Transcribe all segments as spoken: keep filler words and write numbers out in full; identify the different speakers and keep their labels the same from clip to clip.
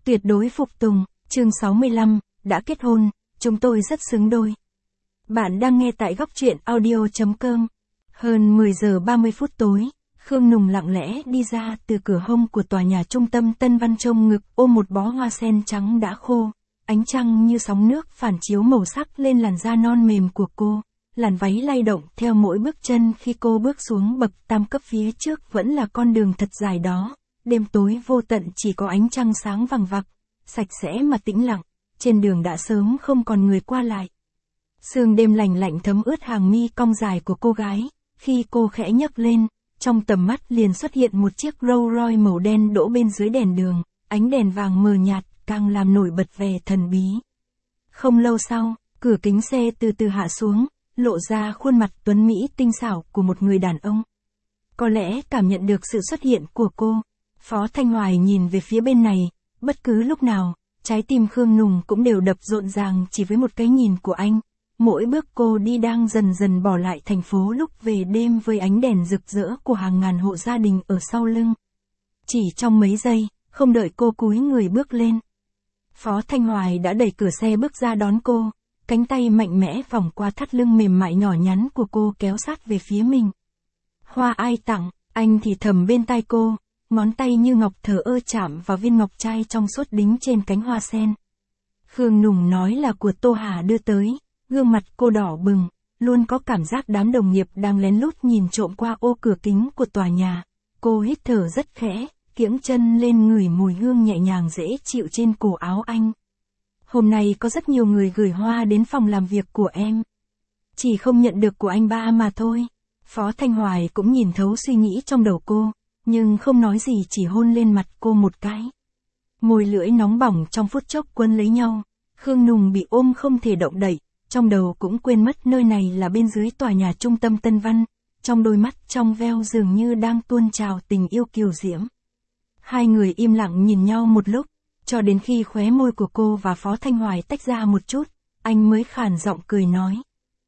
Speaker 1: Tuyệt đối phục tùng, chương sáu mươi lăm, đã kết hôn, chúng tôi rất xứng đôi. Bạn đang nghe tại góc truyện audio chấm com. Hơn mười giờ ba mươi phút tối, Khương Nùng lặng lẽ đi ra từ cửa hông của tòa nhà trung tâm Tân Văn, trông ngực ôm một bó hoa sen trắng đã khô. Ánh trăng như sóng nước phản chiếu màu sắc lên làn da non mềm của cô. Làn váy lay động theo mỗi bước chân khi cô bước xuống bậc tam cấp, phía trước vẫn là con đường thật dài đó. Đêm tối vô tận, chỉ có ánh trăng sáng vằng vặc, sạch sẽ mà tĩnh lặng. Trên đường đã sớm không còn người qua lại. Sương đêm lạnh lạnh thấm ướt hàng mi cong dài của cô gái. Khi cô khẽ nhấc lên, trong tầm mắt liền xuất hiện một chiếc Rolls Royce màu đen đỗ bên dưới đèn đường. Ánh đèn vàng mờ nhạt càng làm nổi bật vẻ thần bí. Không lâu sau, cửa kính xe từ từ hạ xuống, lộ ra khuôn mặt tuấn mỹ tinh xảo của một người đàn ông. Có lẽ cảm nhận được sự xuất hiện của cô, Phó Thanh Hoài nhìn về phía bên này. Bất cứ lúc nào, trái tim Khương Nùng cũng đều đập rộn ràng chỉ với một cái nhìn của anh. Mỗi bước cô đi đang dần dần bỏ lại thành phố lúc về đêm với ánh đèn rực rỡ của hàng ngàn hộ gia đình ở sau lưng. Chỉ trong mấy giây, không đợi cô cúi người bước lên, Phó Thanh Hoài đã đẩy cửa xe bước ra đón cô, cánh tay mạnh mẽ vòng qua thắt lưng mềm mại nhỏ nhắn của cô kéo sát về phía mình. Hoa ai tặng, anh thì thầm bên tai cô, ngón tay như ngọc thờ ơ chạm vào viên ngọc trai trong suốt đính trên cánh hoa sen. Khương Nùng nói là của Tô Hà đưa tới, gương mặt cô đỏ bừng, luôn có cảm giác đám đồng nghiệp đang lén lút nhìn trộm qua ô cửa kính của tòa nhà. Cô hít thở rất khẽ, kiễng chân lên ngửi mùi hương nhẹ nhàng dễ chịu trên cổ áo anh. Hôm nay có rất nhiều người gửi hoa đến phòng làm việc của em. Chỉ không nhận được của anh ba mà thôi. Phó Thanh Hoài cũng nhìn thấu suy nghĩ trong đầu cô, nhưng không nói gì, chỉ hôn lên mặt cô một cái. Môi lưỡi nóng bỏng trong phút chốc quấn lấy nhau. Khương Nùng bị ôm không thể động đậy, trong đầu cũng quên mất nơi này là bên dưới tòa nhà trung tâm Tân Văn. Trong đôi mắt trong veo dường như đang tuôn trào tình yêu kiều diễm. Hai người im lặng nhìn nhau một lúc, cho đến khi khóe môi của cô và Phó Thanh Hoài tách ra một chút, anh mới khàn giọng cười nói.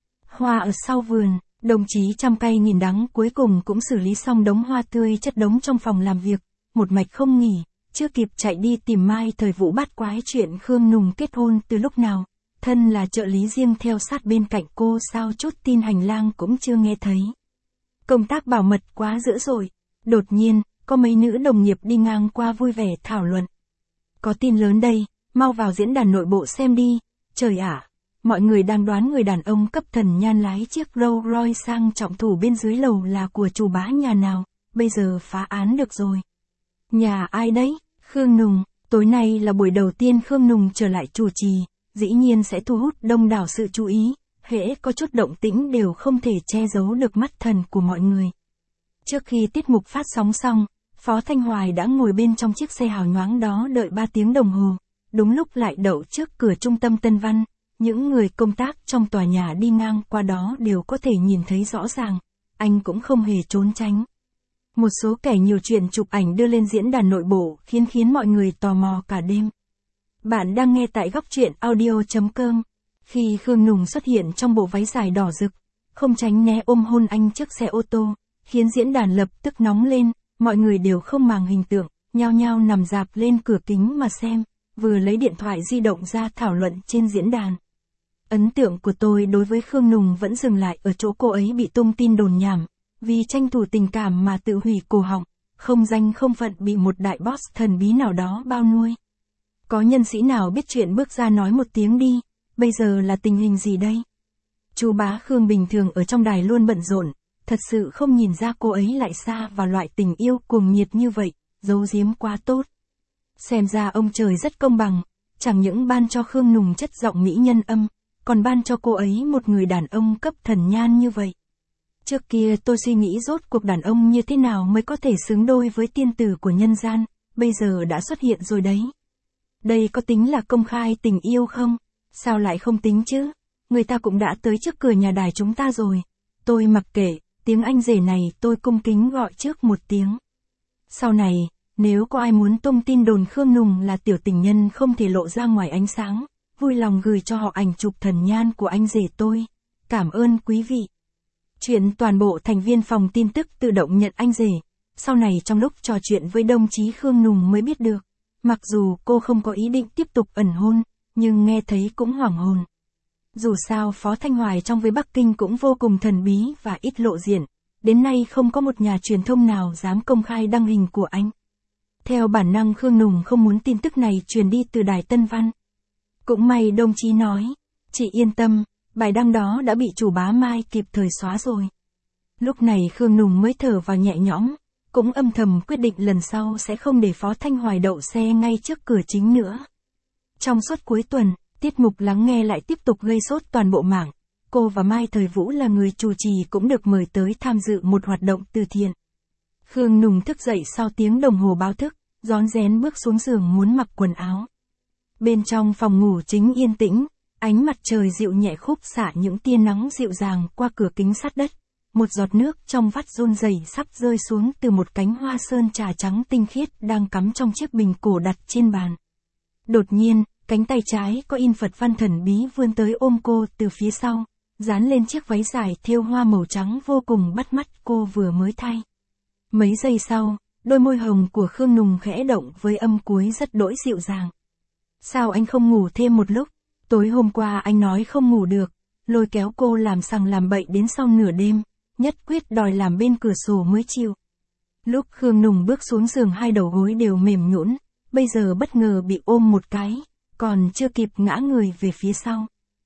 Speaker 1: Hoa ở sau vườn, đồng chí trăm cay nghìn đắng cuối cùng cũng xử lý xong đống hoa tươi chất đống trong phòng làm việc, một mạch không nghỉ, chưa kịp chạy đi tìm Mai Thời Vũ bát quái chuyện Khương Nùng kết hôn từ lúc nào. Thân là trợ lý riêng theo sát bên cạnh cô, sao chút tin hành lang cũng chưa nghe thấy. Công tác bảo mật quá dữ dội. Đột nhiên, có mấy nữ đồng nghiệp đi ngang qua vui vẻ thảo luận. Có tin lớn đây, mau vào diễn đàn nội bộ xem đi. Trời ạ, mọi người đang đoán người đàn ông cấp thần nhan lái chiếc Rolls Royce sang trọng thủ bên dưới lầu là của chủ bá nhà nào, bây giờ phá án được rồi. Nhà ai đấy? Khương Nùng. Tối nay là buổi đầu tiên Khương Nùng trở lại chủ trì, dĩ nhiên sẽ thu hút đông đảo sự chú ý, hễ có chút động tĩnh đều không thể che giấu được mắt thần của mọi người. Trước khi tiết mục phát sóng xong, Phó Thanh Hoài đã ngồi bên trong chiếc xe hào nhoáng đó đợi ba tiếng đồng hồ, đúng lúc lại đậu trước cửa trung tâm Tân Văn. Những người công tác trong tòa nhà đi ngang qua đó đều có thể nhìn thấy rõ ràng, anh cũng không hề trốn tránh. Một số kẻ nhiều chuyện chụp ảnh đưa lên diễn đàn nội bộ khiến khiến mọi người tò mò cả đêm. Bạn đang nghe tại góc truyện audio chấm com. Khi Khương Nùng xuất hiện trong bộ váy dài đỏ rực, không tránh né ôm hôn anh trước xe ô tô, khiến diễn đàn lập tức nóng lên, mọi người đều không màng hình tượng, nhao nhao nằm rạp lên cửa kính mà xem, vừa lấy điện thoại di động ra thảo luận trên diễn đàn. Ấn tượng của tôi đối với Khương Nùng vẫn dừng lại ở chỗ cô ấy bị tung tin đồn nhảm, vì tranh thủ tình cảm mà tự hủy cổ họng, không danh không phận bị một đại boss thần bí nào đó bao nuôi. Có nhân sĩ nào biết chuyện bước ra nói một tiếng đi, bây giờ là tình hình gì đây? Chú bá Khương bình thường ở trong đài luôn bận rộn, thật sự không nhìn ra cô ấy lại xa vào loại tình yêu cuồng nhiệt như vậy, giấu giếm quá tốt. Xem ra ông trời rất công bằng, chẳng những ban cho Khương Nùng chất giọng mỹ nhân âm, còn ban cho cô ấy một người đàn ông cấp thần nhan như vậy. Trước kia tôi suy nghĩ rốt cuộc đàn ông như thế nào mới có thể xứng đôi với tiên tử của nhân gian, bây giờ đã xuất hiện rồi đấy. Đây có tính là công khai tình yêu không? Sao lại không tính chứ? Người ta cũng đã tới trước cửa nhà đài chúng ta rồi. Tôi mặc kệ, tiếng anh rể này tôi cung kính gọi trước một tiếng. Sau này, nếu có ai muốn tung tin đồn Khương Nùng là tiểu tình nhân không thể lộ ra ngoài ánh sáng, vui lòng gửi cho họ ảnh chụp thần nhan của anh rể tôi. Cảm ơn quý vị. Chuyện toàn bộ thành viên phòng tin tức tự động nhận anh rể. Sau này trong lúc trò chuyện với đồng chí Khương Nùng mới biết được, Mặc dù cô không có ý định tiếp tục ẩn hôn, nhưng nghe thấy cũng hoảng hồn. Dù sao Phó Thanh Hoài trong với Bắc Kinh cũng vô cùng thần bí và ít lộ diện, đến nay không có một nhà truyền thông nào dám công khai đăng hình của anh. Theo bản năng Khương Nùng không muốn tin tức này truyền đi từ Đài Tân Văn. Cũng may đồng chí nói, chị yên tâm, bài đăng đó đã bị chủ bá Mai kịp thời xóa rồi. Lúc này Khương Nùng mới thở vào nhẹ nhõm, cũng âm thầm quyết định lần sau sẽ không để Phó Thanh Hoài đậu xe ngay trước cửa chính nữa. Trong suốt cuối tuần, tiết mục lắng nghe lại tiếp tục gây sốt toàn bộ mạng. Cô và Mai Thời Vũ là người chủ trì cũng được mời tới tham dự một hoạt động từ thiện. Khương Nùng thức dậy sau tiếng đồng hồ báo thức, rón rén bước xuống giường muốn mặc quần áo. Bên trong phòng ngủ chính yên tĩnh, ánh mặt trời dịu nhẹ khúc xạ những tia nắng dịu dàng qua cửa kính sắt đất. Một giọt nước trong vắt run rẩy sắp rơi xuống từ một cánh hoa sơn trà trắng tinh khiết đang cắm trong chiếc bình cổ đặt trên bàn. Đột nhiên, cánh tay trái có in Phật văn thần bí vươn tới ôm cô từ phía sau, dán lên chiếc váy dài thêu hoa màu trắng vô cùng bắt mắt cô vừa mới thay. Mấy giây sau, đôi môi hồng của Khương Nùng khẽ động với âm cuối rất đỗi dịu dàng. Sao anh không ngủ thêm một lúc? Tối hôm qua anh nói không ngủ được, lôi kéo cô làm sằng làm bậy đến sau nửa đêm, nhất quyết đòi làm bên cửa sổ mới chịu. Lúc Khương Nùng bước xuống giường hai đầu gối đều mềm nhũn, bây giờ bất ngờ bị ôm một cái, còn chưa kịp ngã người về phía sau.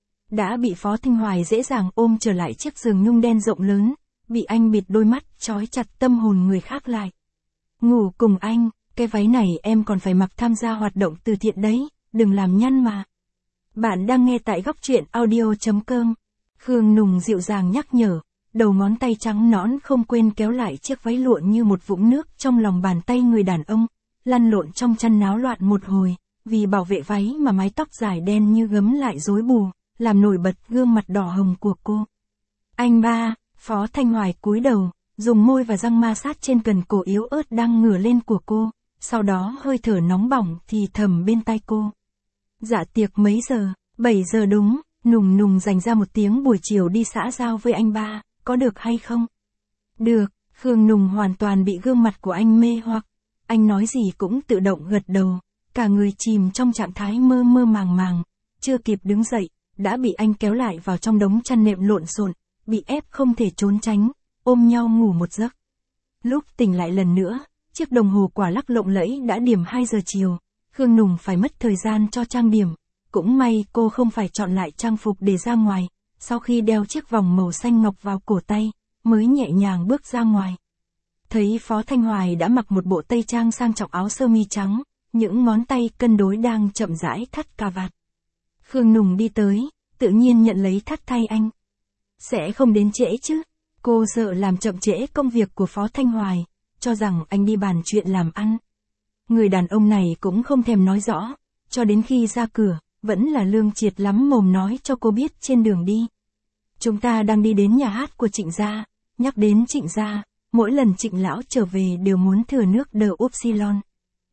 Speaker 1: Đã bị Phó Thanh Hoài dễ dàng ôm trở lại chiếc giường nhung đen rộng lớn, bị anh bịt đôi mắt trói chặt tâm hồn người khác lại. Ngủ cùng anh, cái váy này em còn phải mặc tham gia hoạt động từ thiện đấy, đừng làm nhăn mà. Bạn đang nghe tại góc truyện audio chấm com. Khương Nùng dịu dàng nhắc nhở, đầu ngón tay trắng nõn không quên kéo lại chiếc váy lụa như một vũng nước trong lòng bàn tay người đàn ông, lăn lộn trong chăn náo loạn một hồi, vì bảo vệ váy mà mái tóc dài đen như gấm lại rối bù, làm nổi bật gương mặt đỏ hồng của cô. Anh ba, Phó Thanh Hoài cúi đầu, dùng môi và răng ma sát trên cần cổ yếu ớt đang ngửa lên của cô, sau đó hơi thở nóng bỏng thì thầm bên tai cô. Dạ tiệc mấy giờ? bảy giờ đúng, Nùng Nùng dành ra một tiếng buổi chiều đi xã giao với anh ba, có được hay không? Được, Khương Nùng hoàn toàn bị gương mặt của anh mê hoặc, anh nói gì cũng tự động gật đầu, cả người chìm trong trạng thái mơ mơ màng màng, chưa kịp đứng dậy, đã bị anh kéo lại vào trong đống chăn nệm lộn xộn, bị ép không thể trốn tránh, ôm nhau ngủ một giấc. Lúc tỉnh lại lần nữa, chiếc đồng hồ quả lắc lộng lẫy đã điểm hai giờ chiều, Khương Nùng phải mất thời gian cho trang điểm, cũng may cô không phải chọn lại trang phục để ra ngoài, sau khi đeo chiếc vòng màu xanh ngọc vào cổ tay, mới nhẹ nhàng bước ra ngoài. Thấy Phó Thanh Hoài đã mặc một bộ tây trang sang trọng áo sơ mi trắng, những ngón tay cân đối đang chậm rãi thắt cà vạt. Khương Nùng đi tới, tự nhiên nhận lấy thắt thay anh. Sẽ không đến trễ chứ? Cô sợ làm chậm trễ công việc của Phó Thanh Hoài, cho rằng anh đi bàn chuyện làm ăn. Người đàn ông này cũng không thèm nói rõ, cho đến khi ra cửa, vẫn là lương triệt lắm mồm nói cho cô biết trên đường đi. Chúng ta đang đi đến nhà hát của Trịnh gia, nhắc đến Trịnh gia, mỗi lần Trịnh lão trở về đều muốn thừa nước đờ upsilon.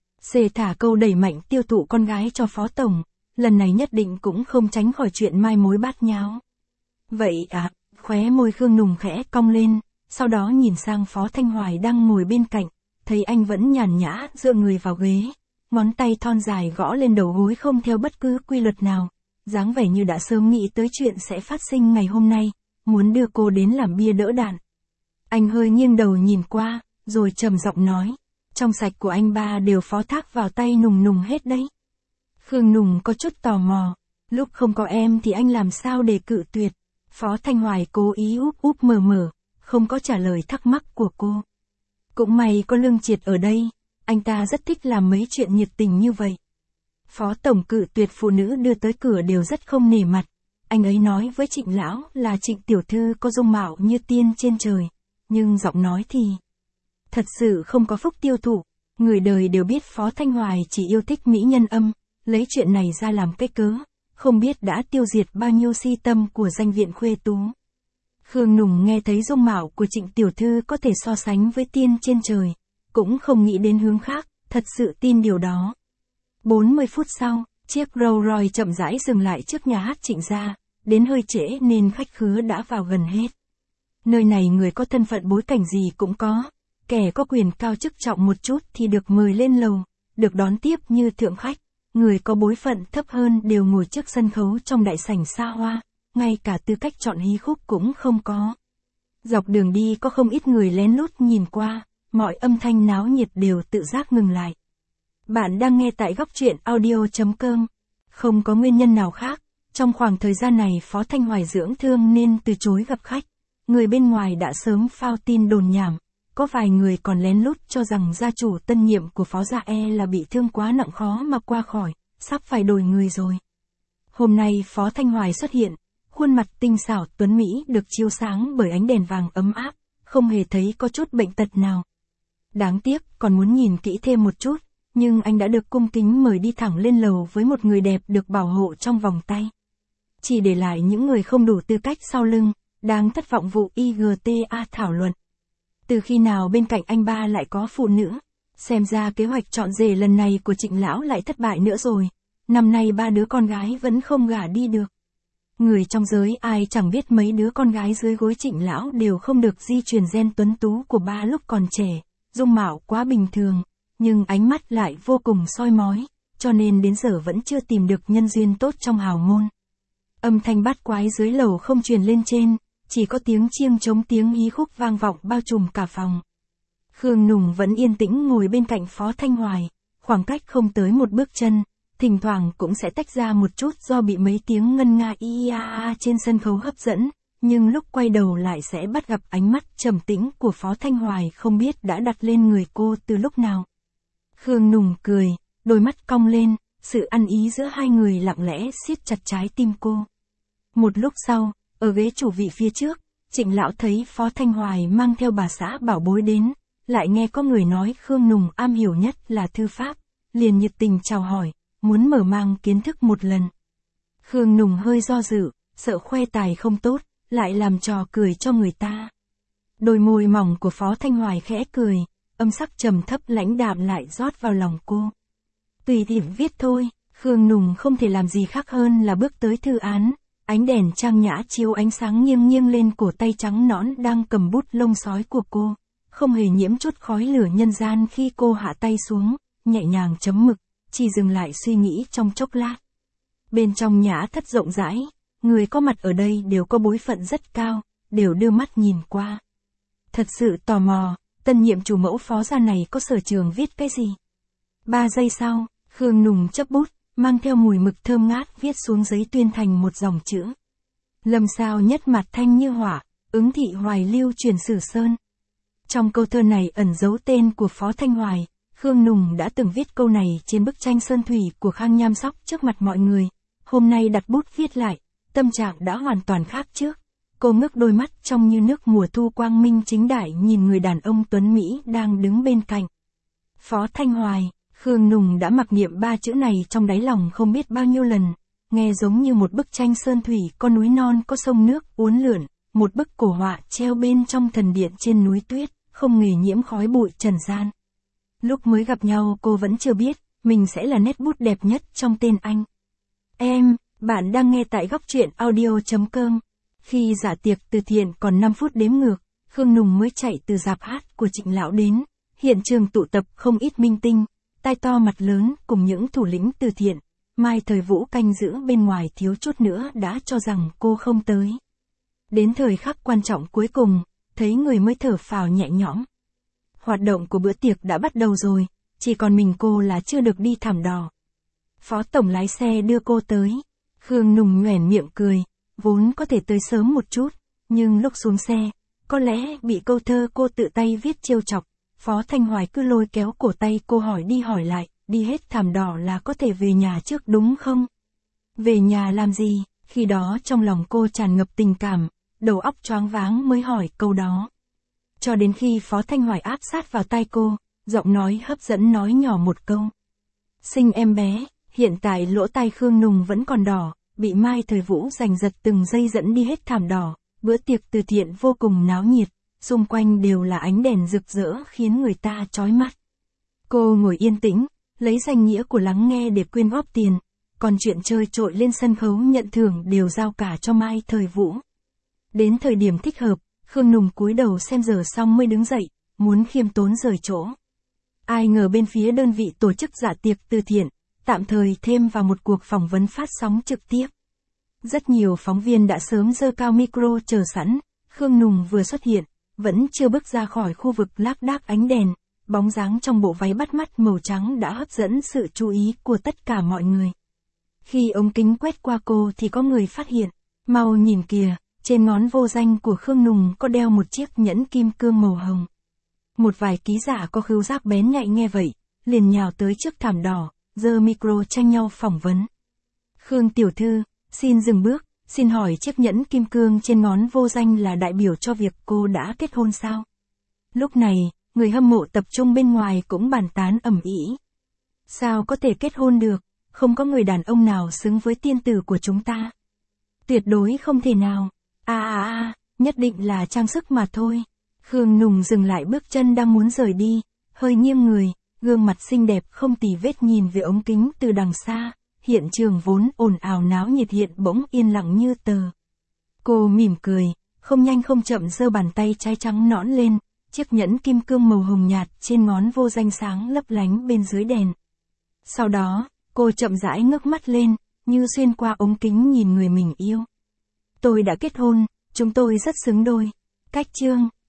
Speaker 1: Xề thả câu đẩy mạnh tiêu thụ con gái cho Phó Tổng, lần này nhất định cũng không tránh khỏi chuyện mai mối bát nháo. Vậy à, khóe môi Khương Nùng khẽ cong lên, sau đó nhìn sang Phó Thanh Hoài đang ngồi bên cạnh, thấy anh vẫn nhàn nhã dựa người vào ghế, ngón tay thon dài gõ lên đầu gối không theo bất cứ quy luật nào, dáng vẻ như đã sớm nghĩ tới chuyện sẽ phát sinh ngày hôm nay, muốn đưa cô đến làm bia đỡ đạn. Anh hơi nghiêng đầu nhìn qua, rồi trầm giọng nói, trong sạch của anh ba đều phó thác vào tay Nùng Nùng hết đấy. Khương Nùng có chút tò mò, lúc không có em thì anh làm sao để cự tuyệt. Phó Thanh Hoài cố ý úp úp mờ mờ, không có trả lời thắc mắc của cô. Cũng may có Lương Triệt ở đây, anh ta rất thích làm mấy chuyện nhiệt tình như vậy. Phó Tổng cự tuyệt phụ nữ đưa tới cửa đều rất không nể mặt. Anh ấy nói với Trịnh Lão là Trịnh Tiểu Thư có dung mạo như tiên trên trời, nhưng giọng nói thì thật sự không có phúc tiêu thụ. Người đời đều biết Phó Thanh Hoài chỉ yêu thích mỹ nhân âm, lấy chuyện này ra làm cái cớ, không biết đã tiêu diệt bao nhiêu si tâm của danh viện khuê tú. Khương Nùng nghe thấy dung mạo của Trịnh Tiểu Thư có thể so sánh với tiên trên trời, cũng không nghĩ đến hướng khác, thật sự tin điều đó. bốn mươi phút sau, chiếc Rolls Royce chậm rãi dừng lại trước nhà hát Trịnh gia, đến hơi trễ nên khách khứa đã vào gần hết. Nơi này người có thân phận bối cảnh gì cũng có, kẻ có quyền cao chức trọng một chút thì được mời lên lầu, được đón tiếp như thượng khách, người có bối phận thấp hơn đều ngồi trước sân khấu trong đại sảnh xa hoa, ngay cả tư cách chọn hí khúc cũng không có. Dọc đường đi có không ít người lén lút nhìn qua, mọi âm thanh náo nhiệt đều tự giác ngừng lại. Bạn đang nghe tại góc truyện audio chấm com. Không có nguyên nhân nào khác, trong khoảng thời gian này Phó Thanh Hoài dưỡng thương nên từ chối gặp khách. Người bên ngoài đã sớm phao tin đồn nhảm, có vài người còn lén lút cho rằng gia chủ tân nhiệm của Phó gia e là bị thương quá nặng khó mà qua khỏi, sắp phải đổi người rồi. Hôm nay Phó Thanh Hoài xuất hiện, khuôn mặt tinh xảo tuấn mỹ được chiếu sáng bởi ánh đèn vàng ấm áp, không hề thấy có chút bệnh tật nào. Đáng tiếc, còn muốn nhìn kỹ thêm một chút, nhưng anh đã được cung kính mời đi thẳng lên lầu với một người đẹp được bảo hộ trong vòng tay. Chỉ để lại những người không đủ tư cách sau lưng, đang thất vọng vụ i giê tê a thảo luận. Từ khi nào bên cạnh anh ba lại có phụ nữ? Xem ra kế hoạch chọn rể lần này của Trịnh lão lại thất bại nữa rồi. Năm nay ba đứa con gái vẫn không gả đi được. Người trong giới ai chẳng biết mấy đứa con gái dưới gối Trịnh lão đều không được di truyền gen tuấn tú của ba lúc còn trẻ, dung mạo quá bình thường, nhưng ánh mắt lại vô cùng soi mói, cho nên đến giờ vẫn chưa tìm được nhân duyên tốt trong hào môn. Âm thanh bát quái dưới lầu không truyền lên trên, chỉ có tiếng chiêng trống tiếng hí khúc vang vọng bao trùm cả phòng. Khương Nùng vẫn yên tĩnh ngồi bên cạnh Phó Thanh Hoài, khoảng cách không tới một bước chân, thỉnh thoảng cũng sẽ tách ra một chút do bị mấy tiếng ngân nga i a a trên sân khấu hấp dẫn, nhưng lúc quay đầu lại sẽ bắt gặp ánh mắt trầm tĩnh của Phó Thanh Hoài không biết đã đặt lên người cô từ lúc nào. Khương Nùng cười, đôi mắt cong lên, sự ăn ý giữa hai người lặng lẽ siết chặt trái tim cô. Một lúc sau, ở ghế chủ vị phía trước, Trịnh lão thấy Phó Thanh Hoài mang theo bà xã bảo bối đến, lại nghe có người nói Khương Nùng am hiểu nhất là thư pháp, liền nhiệt tình chào hỏi, muốn mở mang kiến thức một lần. Khương Nùng hơi do dự, sợ khoe tài không tốt, lại làm trò cười cho người ta. Đôi môi mỏng của Phó Thanh Hoài khẽ cười, âm sắc trầm thấp lãnh đạm lại rót vào lòng cô. Tùy tiện viết thôi, Khương Nùng không thể làm gì khác hơn là bước tới thư án, ánh đèn trang nhã chiếu ánh sáng nghiêng nghiêng lên cổ tay trắng nõn đang cầm bút lông sói của cô, không hề nhiễm chút khói lửa nhân gian khi cô hạ tay xuống, nhẹ nhàng chấm mực, chỉ dừng lại suy nghĩ trong chốc lát. Bên trong nhã thất rộng rãi, người có mặt ở đây đều có bối phận rất cao, đều đưa mắt nhìn qua. Thật sự tò mò, tân nhiệm chủ mẫu Phó gia này có sở trường viết cái gì? Ba giây sau, Khương Nùng chấp bút, mang theo mùi mực thơm ngát viết xuống giấy tuyên thành một dòng chữ. Lâm sao nhất mặt thanh như hỏa, ứng thị hoài lưu truyền sử sơn. Trong câu thơ này ẩn giấu tên của Phó Thanh Hoài, Khương Nùng đã từng viết câu này trên bức tranh sơn thủy của Khang Nham Sóc trước mặt mọi người. Hôm nay đặt bút viết lại, tâm trạng đã hoàn toàn khác trước. Cô ngước đôi mắt trong như nước mùa thu quang minh chính đại nhìn người đàn ông tuấn Mỹ đang đứng bên cạnh. Phó Thanh Hoài, Khương Nùng đã mặc niệm ba chữ này trong đáy lòng không biết bao nhiêu lần, nghe giống như một bức tranh sơn thủy có núi non có sông nước uốn lượn, một bức cổ họa treo bên trong thần điện trên núi tuyết, không hề nhiễm khói bụi trần gian. Lúc mới gặp nhau cô vẫn chưa biết, mình sẽ là nét bút đẹp nhất trong tên anh. Em, bạn đang nghe tại góc truyện audio chấm com. Khi dạ tiệc từ thiện còn năm phút đếm ngược, Khương Nùng mới chạy từ rạp hát của Trịnh lão đến, hiện trường tụ tập không ít minh tinh, tai to mặt lớn cùng những thủ lĩnh từ thiện. Mai Thời Vũ canh giữ bên ngoài thiếu chút nữa đã cho rằng cô không tới. Đến thời khắc quan trọng cuối cùng, thấy người mới thở phào nhẹ nhõm. Hoạt động của bữa tiệc đã bắt đầu rồi, chỉ còn mình cô là chưa được đi thảm đỏ. Phó tổng lái xe đưa cô tới. Khương Nùng nhoẻn miệng cười, vốn có thể tới sớm một chút, nhưng lúc xuống xe, có lẽ bị câu thơ cô tự tay viết trêu chọc, Phó Thanh Hoài cứ lôi kéo cổ tay cô hỏi đi hỏi lại, đi hết thảm đỏ là có thể về nhà trước đúng không? Về nhà làm gì? Khi đó trong lòng cô tràn ngập tình cảm, đầu óc choáng váng mới hỏi câu đó. Cho đến khi Phó Thanh Hoài áp sát vào tai cô, giọng nói hấp dẫn nói nhỏ một câu. Sinh em bé, hiện tại lỗ tai Khương Nùng vẫn còn đỏ, bị Mai Thời Vũ giành giật từng giây dẫn đi hết thảm đỏ, bữa tiệc từ thiện vô cùng náo nhiệt, xung quanh đều là ánh đèn rực rỡ khiến người ta chói mắt. Cô ngồi yên tĩnh, lấy danh nghĩa của lắng nghe để quyên góp tiền, còn chuyện chơi trội lên sân khấu nhận thưởng đều giao cả cho Mai Thời Vũ. Đến thời điểm thích hợp, Khương Nùng cúi đầu xem giờ xong mới đứng dậy, muốn khiêm tốn rời chỗ. Ai ngờ bên phía đơn vị tổ chức dạ tiệc từ thiện, tạm thời thêm vào một cuộc phỏng vấn phát sóng trực tiếp. Rất nhiều phóng viên đã sớm giơ cao micro chờ sẵn, Khương Nùng vừa xuất hiện, vẫn chưa bước ra khỏi khu vực lác đác ánh đèn, bóng dáng trong bộ váy bắt mắt màu trắng đã hấp dẫn sự chú ý của tất cả mọi người. Khi ống kính quét qua cô thì có người phát hiện, mau nhìn kìa, trên ngón vô danh của Khương Nùng có đeo một chiếc nhẫn kim cương màu hồng. Một vài ký giả có khứu giác bén nhạy nghe vậy, liền nhào tới trước thảm đỏ, giơ micro tranh nhau phỏng vấn. Khương tiểu thư, xin dừng bước, xin hỏi chiếc nhẫn kim cương trên ngón vô danh là đại biểu cho việc cô đã kết hôn sao? Lúc này, người hâm mộ tập trung bên ngoài cũng bàn tán ầm ĩ. Sao có thể kết hôn được, không có người đàn ông nào xứng với tiên tử của chúng ta. Tuyệt đối không thể nào, à à à, nhất định là trang sức mà thôi. Khương Nùng dừng lại bước chân đang muốn rời đi, hơi nghiêng người, gương mặt xinh đẹp không tì vết nhìn về ống kính từ đằng xa, hiện trường vốn ồn ào náo nhiệt hiện bỗng yên lặng như tờ. Cô mỉm cười, không nhanh không chậm giơ bàn tay trái trắng nõn lên, chiếc nhẫn kim cương màu hồng nhạt trên ngón vô danh sáng lấp lánh bên dưới đèn. Sau đó, cô chậm rãi ngước mắt lên, như xuyên qua ống kính nhìn người mình yêu. Tôi đã kết hôn, chúng tôi rất xứng đôi. Cách chương